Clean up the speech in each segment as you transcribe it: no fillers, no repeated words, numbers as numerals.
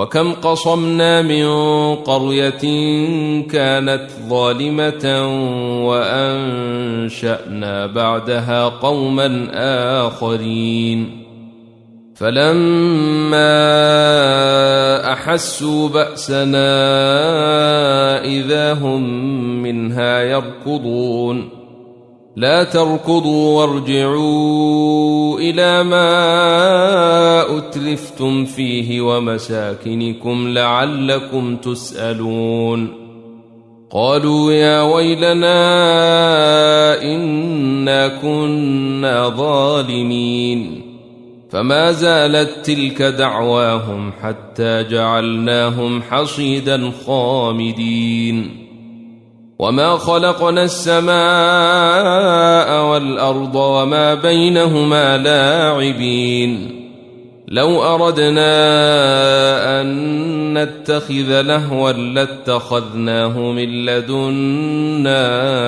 وكم قصمنا من قرية كانت ظالمة وأنشأنا بعدها قوما آخرين فلما أحسوا بأسنا إذا هم منها يركضون لا تركضوا وارجعوا إلى ما أترفتم فيه ومساكنكم لعلكم تسألون قالوا يا ويلنا إنا كنا ظالمين فما زالت تلك دعواهم حتى جعلناهم حصيدا خامدين وما خلقنا السماء والأرض وما بينهما لاعبين لو أردنا أن نتخذ لهوا لاتخذناه من لدنا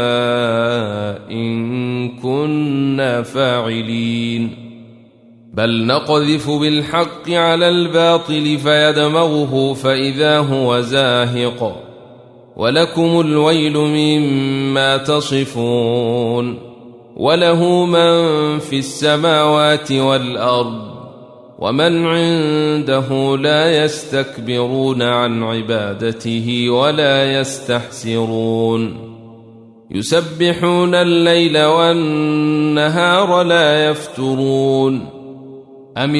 إن كنا فاعلين بل نقذف بالحق على الباطل فيدمغه فإذا هو زاهق ولكم الويل مما تصفون وله من في السماوات والأرض ومن عنده لا يستكبرون عن عبادته ولا يستحسرون يسبحون الليل والنهار لا يفترون أم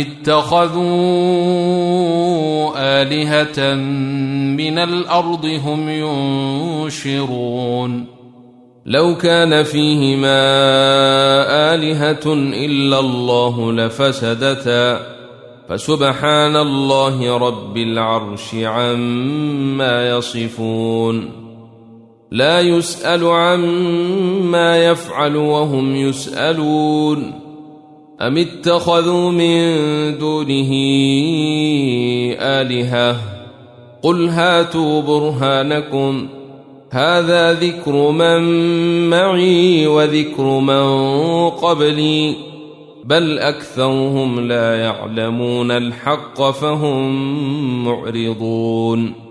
اتخذوا آلهة من الأرض هم ينشرون لو كان فيهما آلهة إلا الله لفسدتا فسبحان الله رب العرش عما يصفون لا يسأل عما يفعل وهم يسألون أم اتخذوا من دونه آلهة قل هاتوا برهانكم هذا ذكر من معي وذكر من قبلي بل أكثرهم لا يعلمون الحق فهم معرضون